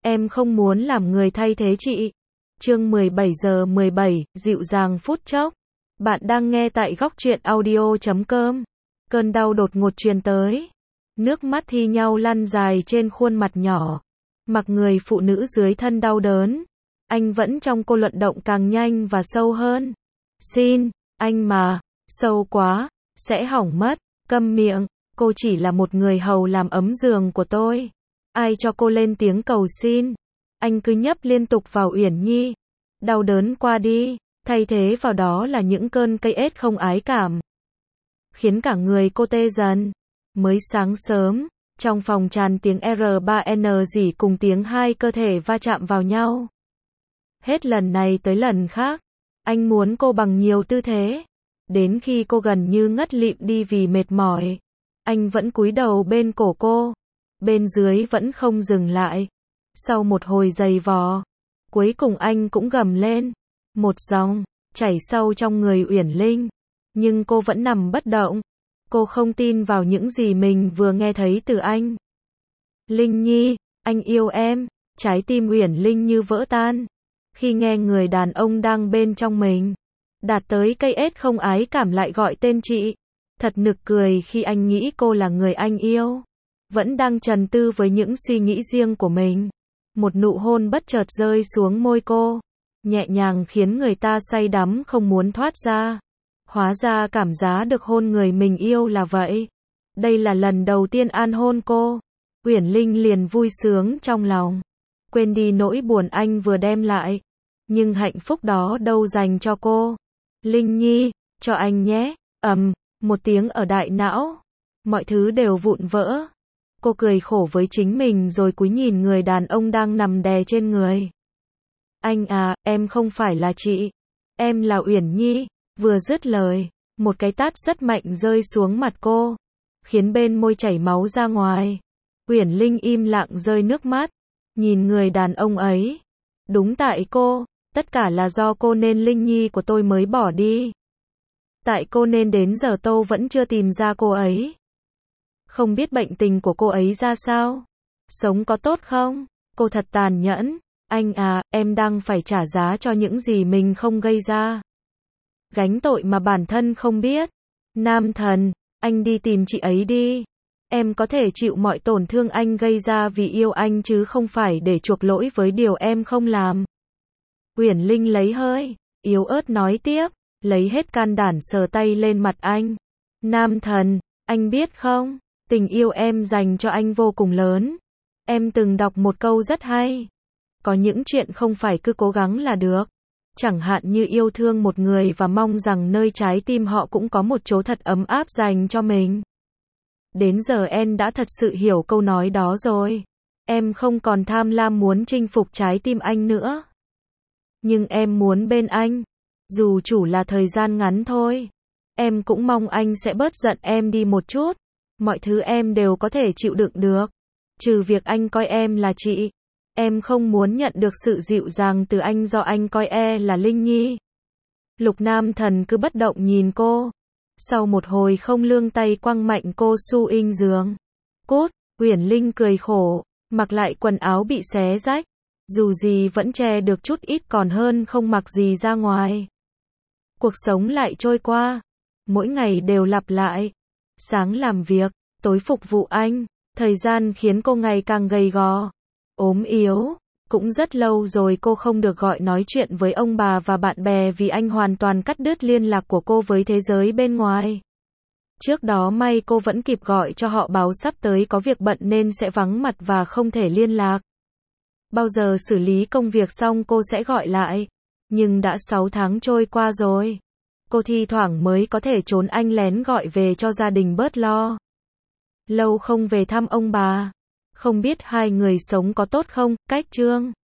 Em không muốn làm người thay thế chị. Chương 17:17, dịu dàng phút chốc. Bạn đang nghe tại góc truyện audio.com. Cơn đau đột ngột truyền tới. Nước mắt thi nhau lăn dài trên khuôn mặt nhỏ. Mặc người phụ nữ dưới thân đau đớn. Anh vẫn trong cô luận động càng nhanh và sâu hơn. Xin, anh mà, sâu quá, sẽ hỏng mất, câm miệng, cô chỉ là một người hầu làm ấm giường của tôi. Ai cho cô lên tiếng cầu xin? Anh cứ nhấp liên tục vào Uyển Nhi. Đau đớn qua đi, thay thế vào đó là những cơn cây ết không ái cảm. Khiến cả người cô tê dần. Mới sáng sớm, trong phòng tràn tiếng R3N rỉ cùng tiếng hai cơ thể va chạm vào nhau. Hết lần này tới lần khác, anh muốn cô bằng nhiều tư thế. Đến khi cô gần như ngất lịm đi vì mệt mỏi, anh vẫn cúi đầu bên cổ cô. Bên dưới vẫn không dừng lại. Sau một hồi giày vò, cuối cùng anh cũng gầm lên. Một dòng chảy sâu trong người Uyển Linh, nhưng cô vẫn nằm bất động. Cô không tin vào những gì mình vừa nghe thấy từ anh. Linh Nhi, anh yêu em. Trái tim Uyển Linh như vỡ tan khi nghe người đàn ông đang bên trong mình đạt tới cây ết không ái cảm lại gọi tên chị. Thật nực cười khi anh nghĩ cô là người anh yêu, vẫn đang trần tư với những suy nghĩ riêng của mình. Một nụ hôn bất chợt rơi xuống môi cô, nhẹ nhàng khiến người ta say đắm không muốn thoát ra. Hóa ra cảm giác được hôn người mình yêu là vậy. Đây là lần đầu tiên anh hôn cô. Uyển Linh liền vui sướng trong lòng, quên đi nỗi buồn anh vừa đem lại. Nhưng hạnh phúc đó đâu dành cho cô. Linh Nhi, cho anh nhé. Một tiếng ở đại não. Mọi thứ đều vụn vỡ. Cô cười khổ với chính mình rồi cúi nhìn người đàn ông đang nằm đè trên người. Anh à, em không phải là chị. Em là Uyển Nhi. Vừa dứt lời, một cái tát rất mạnh rơi xuống mặt cô, khiến bên môi chảy máu ra ngoài. Uyển Linh im lặng rơi nước mắt, nhìn người đàn ông ấy. Đúng tại cô, tất cả là do cô nên Linh Nhi của tôi mới bỏ đi. Tại cô nên đến giờ tôi vẫn chưa tìm ra cô ấy. Không biết bệnh tình của cô ấy ra sao? Sống có tốt không? Cô thật tàn nhẫn. Anh à, em đang phải trả giá cho những gì mình không gây ra. Gánh tội mà bản thân không biết. Nam thần, anh đi tìm chị ấy đi. Em có thể chịu mọi tổn thương anh gây ra vì yêu anh chứ không phải để chuộc lỗi với điều em không làm. Uyển Linh lấy hơi, yếu ớt nói tiếp, lấy hết can đảm sờ tay lên mặt anh. Nam thần, anh biết không, tình yêu em dành cho anh vô cùng lớn. Em từng đọc một câu rất hay. Có những chuyện không phải cứ cố gắng là được. Chẳng hạn như yêu thương một người và mong rằng nơi trái tim họ cũng có một chỗ thật ấm áp dành cho mình. Đến giờ em đã thật sự hiểu câu nói đó rồi. Em không còn tham lam muốn chinh phục trái tim anh nữa. Nhưng em muốn bên anh. Dù chỉ là thời gian ngắn thôi. Em cũng mong anh sẽ bớt giận em đi một chút. Mọi thứ em đều có thể chịu đựng được. Trừ việc anh coi em là chị. Em không muốn nhận được sự dịu dàng từ anh do anh coi là Linh Nhi. Lục Nam thần cứ bất động nhìn cô. Sau một hồi không lương tay quăng mạnh cô xuống giường. Cút, Uyển Linh cười khổ, mặc lại quần áo bị xé rách. Dù gì vẫn che được chút ít còn hơn không mặc gì ra ngoài. Cuộc sống lại trôi qua. Mỗi ngày đều lặp lại. Sáng làm việc, tối phục vụ anh. Thời gian khiến cô ngày càng gầy gò, ốm yếu. Cũng rất lâu rồi cô không được gọi nói chuyện với ông bà và bạn bè vì anh hoàn toàn cắt đứt liên lạc của cô với thế giới bên ngoài. Trước đó may cô vẫn kịp gọi cho họ báo sắp tới có việc bận nên sẽ vắng mặt và không thể liên lạc. Bao giờ xử lý công việc xong cô sẽ gọi lại. Nhưng đã 6 tháng trôi qua rồi. Cô thi thoảng mới có thể trốn anh lén gọi về cho gia đình bớt lo. Lâu không về thăm ông bà. Không biết hai người sống có tốt không? Cách chương